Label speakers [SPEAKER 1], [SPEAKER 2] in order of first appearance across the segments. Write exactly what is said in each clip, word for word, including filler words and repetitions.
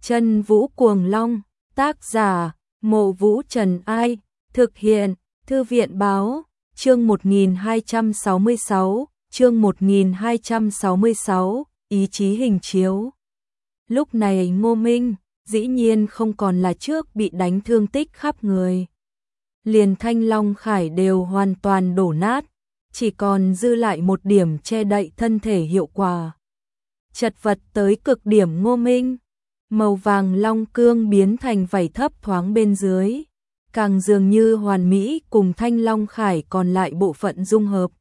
[SPEAKER 1] Chân Vũ Cuồng Long, tác giả, Mộ Vũ Trần Ai, thực hiện, Thư viện Báo, chương một nghìn hai trăm sáu mươi sáu, chương một nghìn hai trăm sáu mươi sáu, ý chí hình chiếu. Lúc này Ngô Minh, dĩ nhiên không còn là trước bị đánh thương tích khắp người. Liền Thanh Long Khải đều hoàn toàn đổ nát, chỉ còn dư lại một điểm che đậy thân thể hiệu quả. Chật vật tới cực điểm Ngô Minh, màu vàng long cương biến thành vảy thấp thoáng bên dưới, càng dường như hoàn mỹ cùng Thanh Long Khải còn lại bộ phận dung hợp.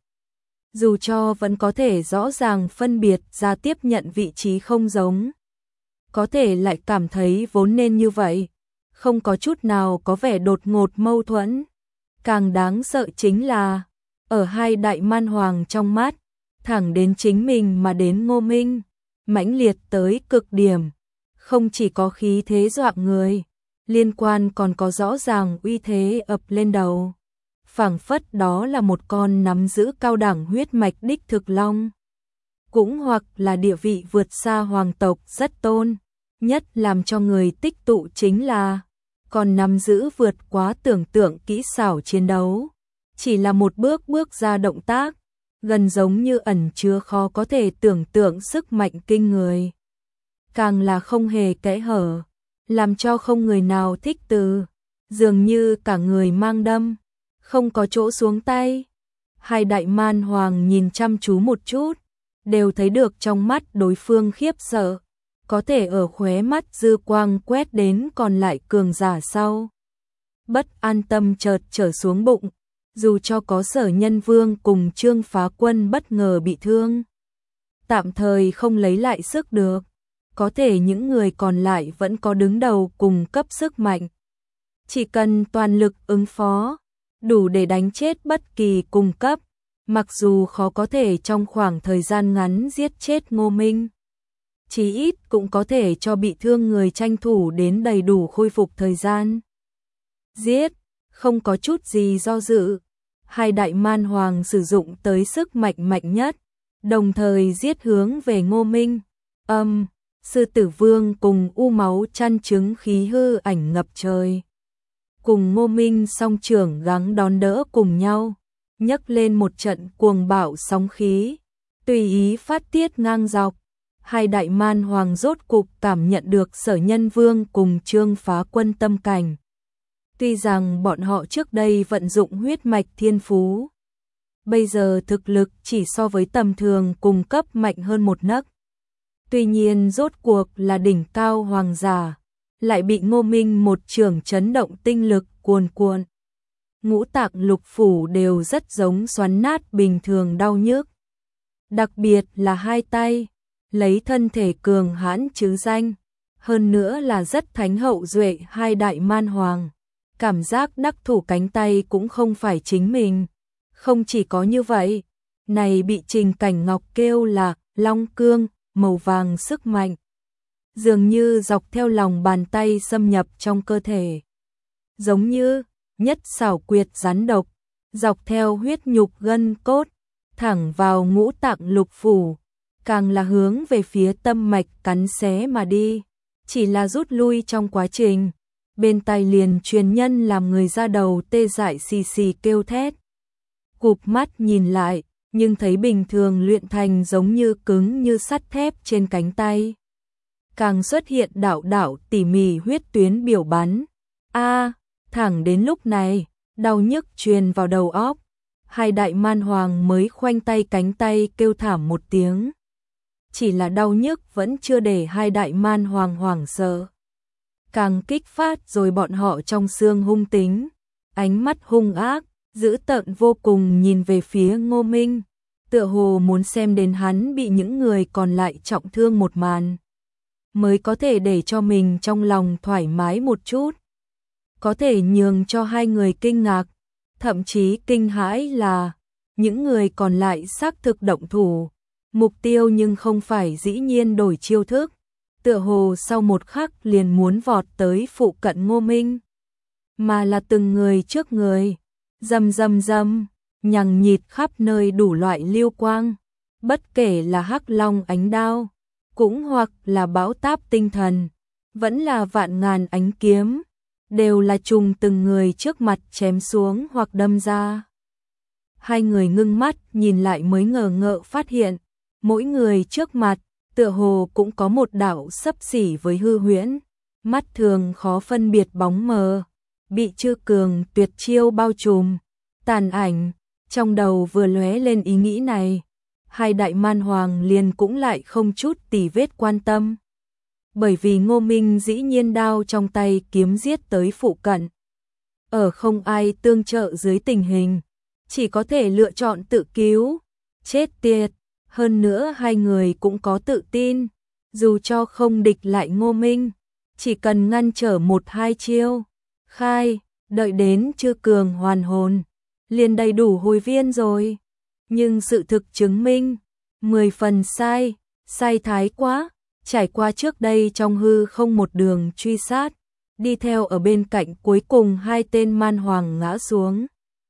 [SPEAKER 1] Dù cho vẫn có thể rõ ràng phân biệt ra tiếp nhận vị trí không giống, có thể lại cảm thấy vốn nên như vậy, không có chút nào có vẻ đột ngột mâu thuẫn. Càng đáng sợ chính là, ở hai đại man hoàng trong mắt, thẳng đến chính mình mà đến Ngô Minh, mãnh liệt tới cực điểm, không chỉ có khí thế dọa người, liên quan còn có rõ ràng uy thế ập lên đầu. Phảng phất đó là một con nắm giữ cao đẳng huyết mạch đích thực long, cũng hoặc là địa vị vượt xa hoàng tộc rất tôn. Nhất làm cho người tích tụ chính là, còn nắm giữ vượt quá tưởng tượng kỹ xảo chiến đấu, chỉ là một bước bước ra động tác, gần giống như ẩn chứa khó có thể tưởng tượng sức mạnh kinh người. Càng là không hề kẽ hở, làm cho không người nào thích từ, dường như cả người mang đâm, không có chỗ xuống tay. Hai đại man hoàng nhìn chăm chú một chút, đều thấy được trong mắt đối phương khiếp sợ, có thể ở khóe mắt dư quang quét đến còn lại cường giả sau. Bất an tâm chợt trở xuống bụng, dù cho có Sở Nhân Vương cùng Trương Phá Quân bất ngờ bị thương, tạm thời không lấy lại sức được, có thể những người còn lại vẫn có đứng đầu cùng cấp sức mạnh. Chỉ cần toàn lực ứng phó, đủ để đánh chết bất kỳ cùng cấp, mặc dù khó có thể trong khoảng thời gian ngắn giết chết Ngô Minh, chí ít cũng có thể cho bị thương người tranh thủ đến đầy đủ khôi phục thời gian. Giết, không có chút gì do dự, hai đại man hoàng sử dụng tới sức mạnh mạnh nhất, đồng thời giết hướng về Ngô Minh. Âm, Sư Tử Vương cùng U Máu chăn trứng khí hư ảnh ngập trời, cùng Ngô Minh song trưởng gắng đón đỡ cùng nhau, nhấc lên một trận cuồng bạo sóng khí, tùy ý phát tiết ngang dọc. Hai đại man hoàng rốt cục cảm nhận được Sở Nhân Vương cùng Trương Phá Quân tâm cảnh. Tuy rằng bọn họ trước đây vận dụng huyết mạch thiên phú, bây giờ thực lực chỉ so với tầm thường cùng cấp mạnh hơn một nấc. Tuy nhiên rốt cuộc là đỉnh cao hoàng giả, lại bị Ngô Minh một trường chấn động tinh lực cuồn cuộn. Ngũ tạng lục phủ đều rất giống xoắn nát bình thường đau nhức. Đặc biệt là hai tay, lấy thân thể cường hãn chứ danh, hơn nữa là rất thánh hậu duệ hai đại man hoàng. Cảm giác đắc thủ cánh tay cũng không phải chính mình. Không chỉ có như vậy, này bị Trình Cảnh Ngọc kêu là long cương, màu vàng sức mạnh, dường như dọc theo lòng bàn tay xâm nhập trong cơ thể. Giống như nhất xảo quyệt rắn độc, dọc theo huyết nhục gân cốt, thẳng vào ngũ tạng lục phủ, càng là hướng về phía tâm mạch cắn xé mà đi. Chỉ là rút lui trong quá trình, bên tai liền truyền nhân làm người ra đầu tê dại xì xì kêu thét. Cụp mắt nhìn lại, nhưng thấy bình thường luyện thành giống như cứng như sắt thép trên cánh tay. Càng xuất hiện đạo đạo tỉ mỉ huyết tuyến biểu bắn. A, thẳng đến lúc này, đau nhức truyền vào đầu óc, hai đại man hoàng mới khoanh tay cánh tay kêu thảm một tiếng. Chỉ là đau nhức vẫn chưa để hai đại man hoàng hoảng sợ, càng kích phát rồi bọn họ trong xương hung tính, ánh mắt hung ác, dữ tợn vô cùng nhìn về phía Ngô Minh, tựa hồ muốn xem đến hắn bị những người còn lại trọng thương một màn, mới có thể để cho mình trong lòng thoải mái một chút. Có thể nhường cho hai người kinh ngạc, thậm chí kinh hãi là những người còn lại xác thực động thủ, mục tiêu nhưng không phải dĩ nhiên đổi chiêu thức, tựa hồ sau một khắc liền muốn vọt tới phụ cận Ngô Minh, mà là từng người trước người, rầm rầm rầm, nhằng nhịt khắp nơi đủ loại lưu quang, bất kể là hắc long ánh đao, cũng hoặc là bão táp tinh thần, vẫn là vạn ngàn ánh kiếm, đều là trùng từng người trước mặt chém xuống hoặc đâm ra. Hai người ngưng mắt nhìn lại mới ngờ ngợ phát hiện, mỗi người trước mặt tựa hồ cũng có một đạo xấp xỉ với hư huyễn, mắt thường khó phân biệt bóng mờ, bị Chư Cường tuyệt chiêu bao trùm. Tàn ảnh, trong đầu vừa lóe lên ý nghĩ này, hai đại man hoàng liền cũng lại không chút tì vết quan tâm. Bởi vì Ngô Minh dĩ nhiên đao trong tay kiếm giết tới phụ cận. Ở không ai tương trợ dưới tình hình, chỉ có thể lựa chọn tự cứu. Chết tiệt, hơn nữa hai người cũng có tự tin, dù cho không địch lại Ngô Minh, chỉ cần ngăn trở một hai chiêu, khai, đợi đến Chư Cường hoàn hồn, liền đầy đủ hồi viên rồi. Nhưng sự thực chứng minh, mười phần sai, sai thái quá, trải qua trước đây trong hư không một đường truy sát, đi theo ở bên cạnh cuối cùng hai tên man hoàng ngã xuống.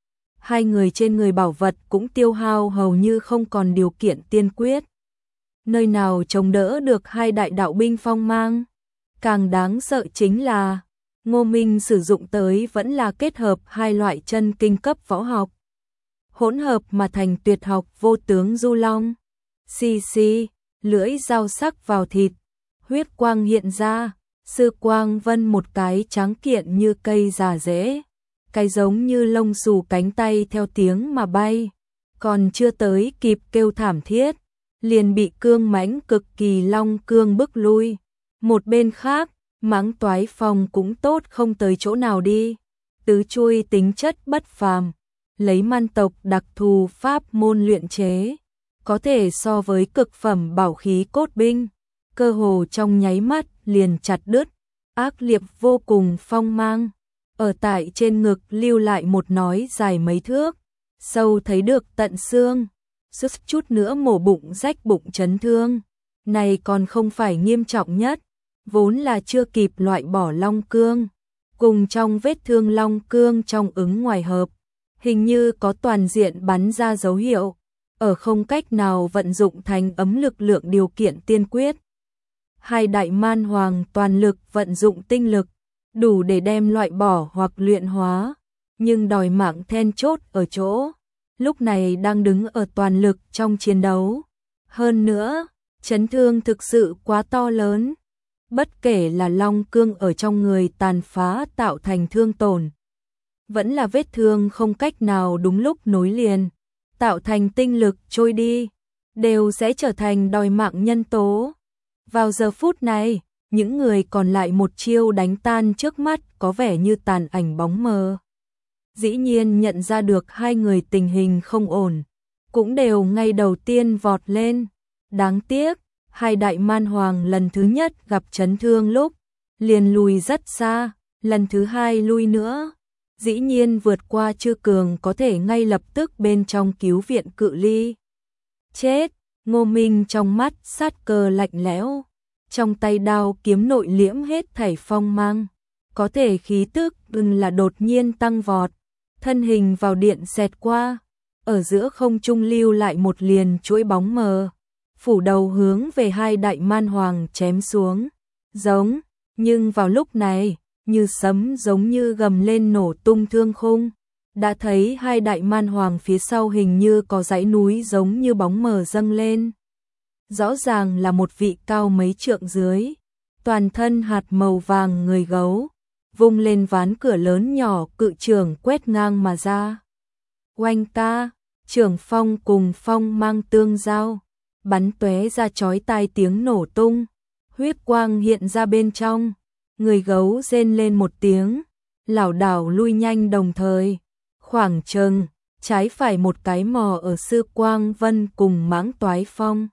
[SPEAKER 1] Hai người trên người bảo vật cũng tiêu hao hầu như không còn điều kiện tiên quyết. Nơi nào chống đỡ được hai đại đạo binh phong mang. Càng đáng sợ chính là, Ngô Minh sử dụng tới vẫn là kết hợp hai loại chân kinh cấp võ học. Hỗn hợp mà thành tuyệt học vô tướng du long. Xì xì, lưỡi dao sắc vào thịt, huyết quang hiện ra, sư quang vân một cái trắng kiện như cây già rễ, cái giống như lông xù cánh tay theo tiếng mà bay, còn chưa tới kịp kêu thảm thiết, liền bị cương mãnh cực kỳ long cương bức lui. Một bên khác, Mãng Toái Phong cũng tốt không tới chỗ nào đi, tứ chuôi tính chất bất phàm, lấy man tộc đặc thù pháp môn luyện chế, có thể so với cực phẩm bảo khí cốt binh, cơ hồ trong nháy mắt liền chặt đứt, ác liệt vô cùng phong mang, ở tại trên ngực lưu lại một nói dài mấy thước, sâu thấy được tận xương, suýt chút nữa mổ bụng rách bụng chấn thương. Này còn không phải nghiêm trọng nhất, vốn là chưa kịp loại bỏ long cương, cùng trong vết thương long cương trong ứng ngoài hợp, hình như có toàn diện bắn ra dấu hiệu, ở không cách nào vận dụng thành ấm lực lượng điều kiện tiên quyết. Hai đại man hoàng toàn lực vận dụng tinh lực, đủ để đem loại bỏ hoặc luyện hóa, nhưng đòi mạng then chốt ở chỗ, lúc này đang đứng ở toàn lực trong chiến đấu. Hơn nữa, chấn thương thực sự quá to lớn, bất kể là long cương ở trong người tàn phá tạo thành thương tổn, vẫn là vết thương không cách nào đúng lúc nối liền, tạo thành tinh lực trôi đi, đều sẽ trở thành đòi mạng nhân tố. Vào giờ phút này, những người còn lại một chiêu đánh tan trước mắt có vẻ như tàn ảnh bóng mờ. Dĩ nhiên nhận ra được hai người tình hình không ổn, cũng đều ngay đầu tiên vọt lên. Đáng tiếc, hai đại man hoàng lần thứ nhất gặp chấn thương lúc, liền lùi rất xa, lần thứ hai lui nữa. Dĩ nhiên vượt qua Chư Cường có thể ngay lập tức bên trong cứu viện cự ly. Chết, Ngô Minh trong mắt sát cơ lạnh lẽo, trong tay đao kiếm nội liễm hết thảy phong mang, có thể khí tức đừng là đột nhiên tăng vọt, thân hình vào điện xẹt qua, ở giữa không trung lưu lại một liền chuỗi bóng mờ, phủ đầu hướng về hai đại man hoàng chém xuống, giống, nhưng vào lúc này, như sấm giống như gầm lên nổ tung thương khung, đã thấy hai đại man hoàng phía sau hình như có dãy núi giống như bóng mờ dâng lên. Rõ ràng là một vị cao mấy trượng dưới, toàn thân hạt màu vàng người gấu, vung lên ván cửa lớn nhỏ cự trường quét ngang mà ra. Oanh ca, trường phong cùng phong mang tương giao, bắn tóe ra chói tai tiếng nổ tung, huyết quang hiện ra bên trong, người gấu rên lên một tiếng, lảo đảo lui nhanh đồng thời, khoảng chừng trái phải một cái mò ở Sư Quang Vân cùng Mãng Toái Phong.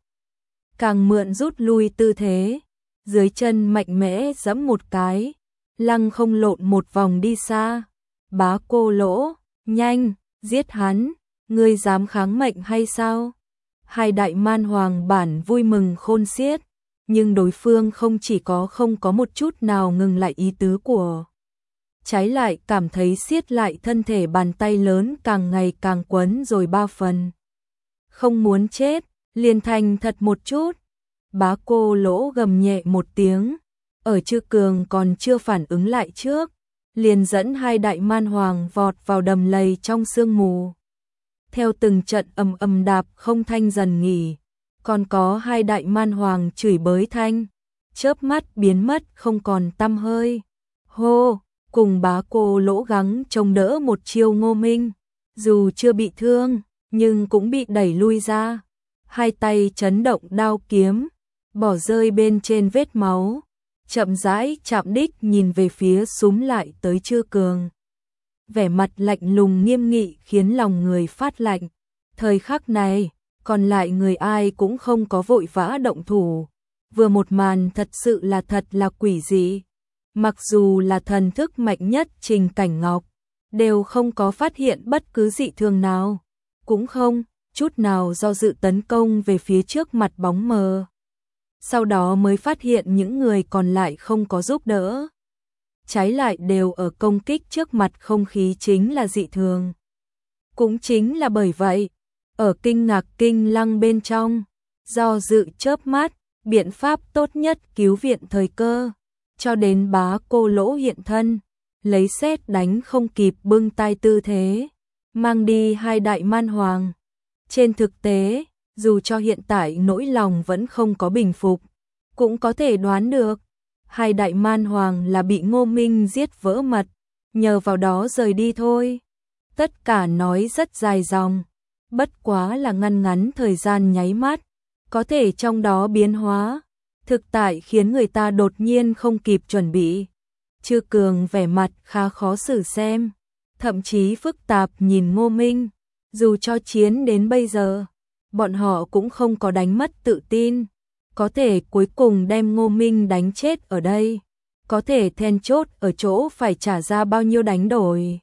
[SPEAKER 1] Càng mượn rút lui tư thế, dưới chân mạnh mẽ giẫm một cái, lăng không lộn một vòng đi xa. Bá Cô Lỗ, nhanh, giết hắn, ngươi dám kháng mệnh hay sao? Hai đại man hoàng bản vui mừng khôn xiết, nhưng đối phương không chỉ có không có một chút nào ngừng lại ý tứ của. Trái lại cảm thấy siết lại thân thể bàn tay lớn càng ngày càng quấn rồi ba phần. Không muốn chết, liền thành thật một chút. Bá Cô Lỗ gầm nhẹ một tiếng, ở Chư Cường còn chưa phản ứng lại trước, liền dẫn hai đại man hoàng vọt vào đầm lầy trong sương mù. Theo từng trận ầm ầm đạp không thanh dần nghỉ, còn có hai đại man hoàng chửi bới thanh, chớp mắt biến mất không còn tăm hơi. Hô, cùng bá cô Lỗ gắng chống đỡ một chiêu Ngô Minh, dù chưa bị thương, nhưng cũng bị đẩy lui ra. Hai tay chấn động đao kiếm, bỏ rơi bên trên vết máu, chậm rãi chạm đích nhìn về phía súm lại tới Chư Cường. Vẻ mặt lạnh lùng nghiêm nghị khiến lòng người phát lạnh. Thời khắc này, còn lại người ai cũng không có vội vã động thủ. Vừa một màn thật sự là thật là quỷ dị. Mặc dù là thần thức mạnh nhất Trình Cảnh Ngọc, đều không có phát hiện bất cứ dị thường nào. Cũng không, chút nào do dự tấn công về phía trước mặt bóng mờ. Sau đó mới phát hiện những người còn lại không có giúp đỡ. Trái lại đều ở công kích trước mặt không khí chính là dị thường. Cũng chính là bởi vậy, ở kinh ngạc kinh lăng bên trong, do dự chớp mắt, biện pháp tốt nhất cứu viện thời cơ, cho đến bá cô Lỗ hiện thân, lấy sét đánh không kịp bưng tay tư thế, mang đi hai đại man hoàng. Trên thực tế, dù cho hiện tại nỗi lòng vẫn không có bình phục, cũng có thể đoán được, hai đại man hoàng là bị Ngô Minh giết vỡ mật, nhờ vào đó rời đi thôi. Tất cả nói rất dài dòng, bất quá là ngăn ngắn thời gian nháy mắt, có thể trong đó biến hóa, thực tại khiến người ta đột nhiên không kịp chuẩn bị. Chư Cường vẻ mặt khá khó xử xem, thậm chí phức tạp nhìn Ngô Minh, dù cho chiến đến bây giờ, bọn họ cũng không có đánh mất tự tin. Có thể cuối cùng đem Ngô Minh đánh chết ở đây, có thể then chốt ở chỗ phải trả ra bao nhiêu đánh đổi.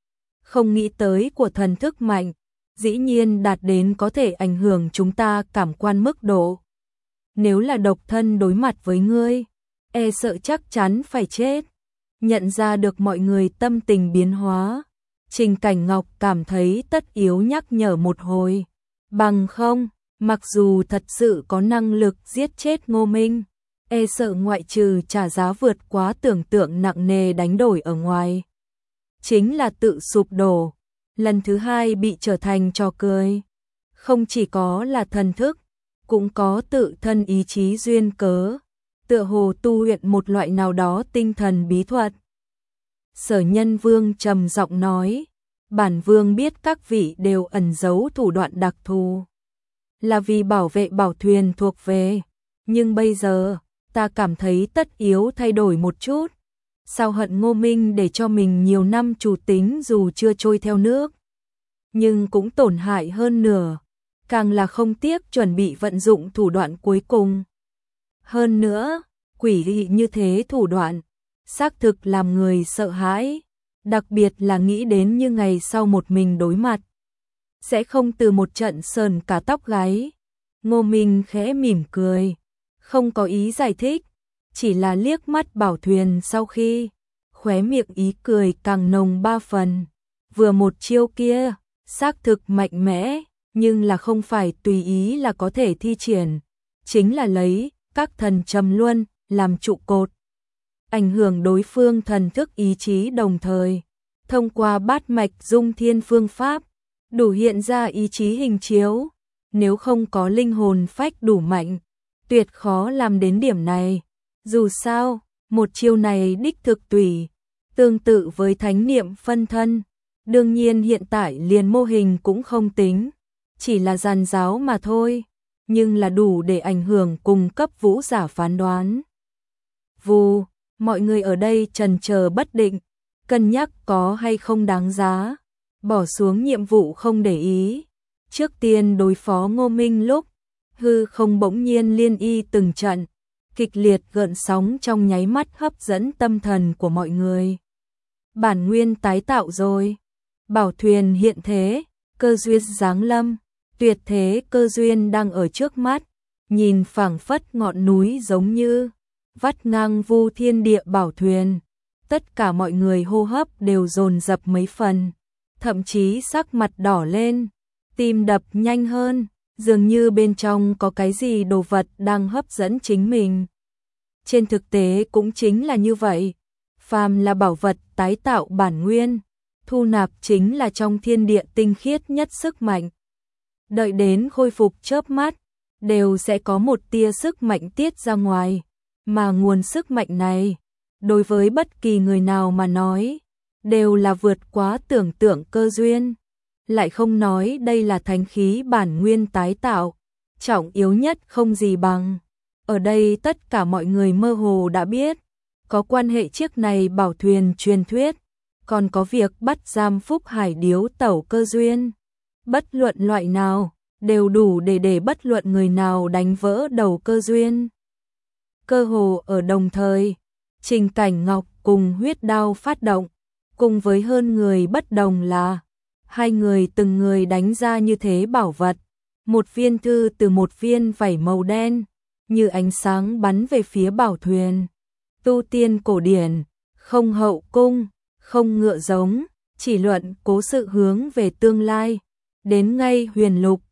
[SPEAKER 1] Không nghĩ tới của thần thức mạnh, dĩ nhiên đạt đến có thể ảnh hưởng chúng ta cảm quan mức độ. Nếu là độc thân đối mặt với ngươi, e sợ chắc chắn phải chết. Nhận ra được mọi người tâm tình biến hóa, Trình Cảnh Ngọc cảm thấy tất yếu nhắc nhở một hồi. Bằng không, mặc dù thật sự có năng lực giết chết Ngô Minh, e sợ ngoại trừ trả giá vượt quá tưởng tượng nặng nề đánh đổi ở ngoài, chính là tự sụp đổ, lần thứ hai bị trở thành trò cười. Không chỉ có là thần thức, cũng có tự thân ý chí duyên cớ, tựa hồ tu luyện một loại nào đó tinh thần bí thuật. Sở Nhân Vương trầm giọng nói, bản vương biết các vị đều ẩn giấu thủ đoạn đặc thù, là vì bảo vệ bảo thuyền thuộc về, nhưng bây giờ, ta cảm thấy tất yếu thay đổi một chút. Sao hận Ngô Minh để cho mình nhiều năm chủ tính dù chưa trôi theo nước, nhưng cũng tổn hại hơn nửa, càng là không tiếc chuẩn bị vận dụng thủ đoạn cuối cùng. Hơn nữa, quỷ dị như thế thủ đoạn, xác thực làm người sợ hãi, đặc biệt là nghĩ đến như ngày sau một mình đối mặt, sẽ không từ một trận sờn cả tóc gáy. Ngô Minh khẽ mỉm cười, không có ý giải thích, chỉ là liếc mắt bảo thuyền sau khi, khóe miệng ý cười càng nồng ba phần. Vừa một chiêu kia, xác thực mạnh mẽ, nhưng là không phải tùy ý là có thể thi triển, chính là lấy các thần trầm luân làm trụ cột, ảnh hưởng đối phương thần thức ý chí đồng thời, thông qua bát mạch dung thiên phương pháp, đủ hiện ra ý chí hình chiếu. Nếu không có linh hồn phách đủ mạnh, tuyệt khó làm đến điểm này. Dù sao, một chiêu này đích thực tùy, tương tự với thánh niệm phân thân. Đương nhiên hiện tại liền mô hình cũng không tính, chỉ là giàn giáo mà thôi, nhưng là đủ để ảnh hưởng cùng cấp vũ giả phán đoán. Vù, mọi người ở đây chần chờ bất định, cân nhắc có hay không đáng giá, bỏ xuống nhiệm vụ không để ý. Trước tiên đối phó Ngô Minh lúc, hư không bỗng nhiên liên y từng trận, kịch liệt gợn sóng trong nháy mắt hấp dẫn tâm thần của mọi người. Bản nguyên tái tạo rồi, bảo thuyền hiện thế, cơ duyên giáng lâm, tuyệt thế cơ duyên đang ở trước mắt, nhìn phảng phất ngọn núi giống như vắt ngang vu thiên địa bảo thuyền. Tất cả mọi người hô hấp đều dồn dập mấy phần, thậm chí sắc mặt đỏ lên, tim đập nhanh hơn, dường như bên trong có cái gì đồ vật đang hấp dẫn chính mình. Trên thực tế cũng chính là như vậy. Phàm là bảo vật tái tạo bản nguyên, thu nạp chính là trong thiên địa tinh khiết nhất sức mạnh. Đợi đến khôi phục chớp mắt, đều sẽ có một tia sức mạnh tiết ra ngoài, mà nguồn sức mạnh này, đối với bất kỳ người nào mà nói, đều là vượt quá tưởng tượng cơ duyên. Lại không nói đây là thánh khí bản nguyên tái tạo, trọng yếu nhất không gì bằng. Ở đây tất cả mọi người mơ hồ đã biết, có quan hệ chiếc này bảo thuyền truyền thuyết, còn có việc bắt giam Phúc Hải điếu tẩu cơ duyên. Bất luận loại nào, đều đủ để để bất luận người nào đánh vỡ đầu cơ duyên. Cơ hồ ở đồng thời, Trình Cảnh Ngọc cùng Huyết Đao phát động, cùng với hơn người bất đồng là, hai người từng người đánh ra như thế bảo vật, một viên thư từ một viên vảy màu đen, như ánh sáng bắn về phía bảo thuyền. Tu tiên cổ điển, không hậu cung, không ngựa giống, chỉ luận cố sự hướng về tương lai, đến ngay huyền lục,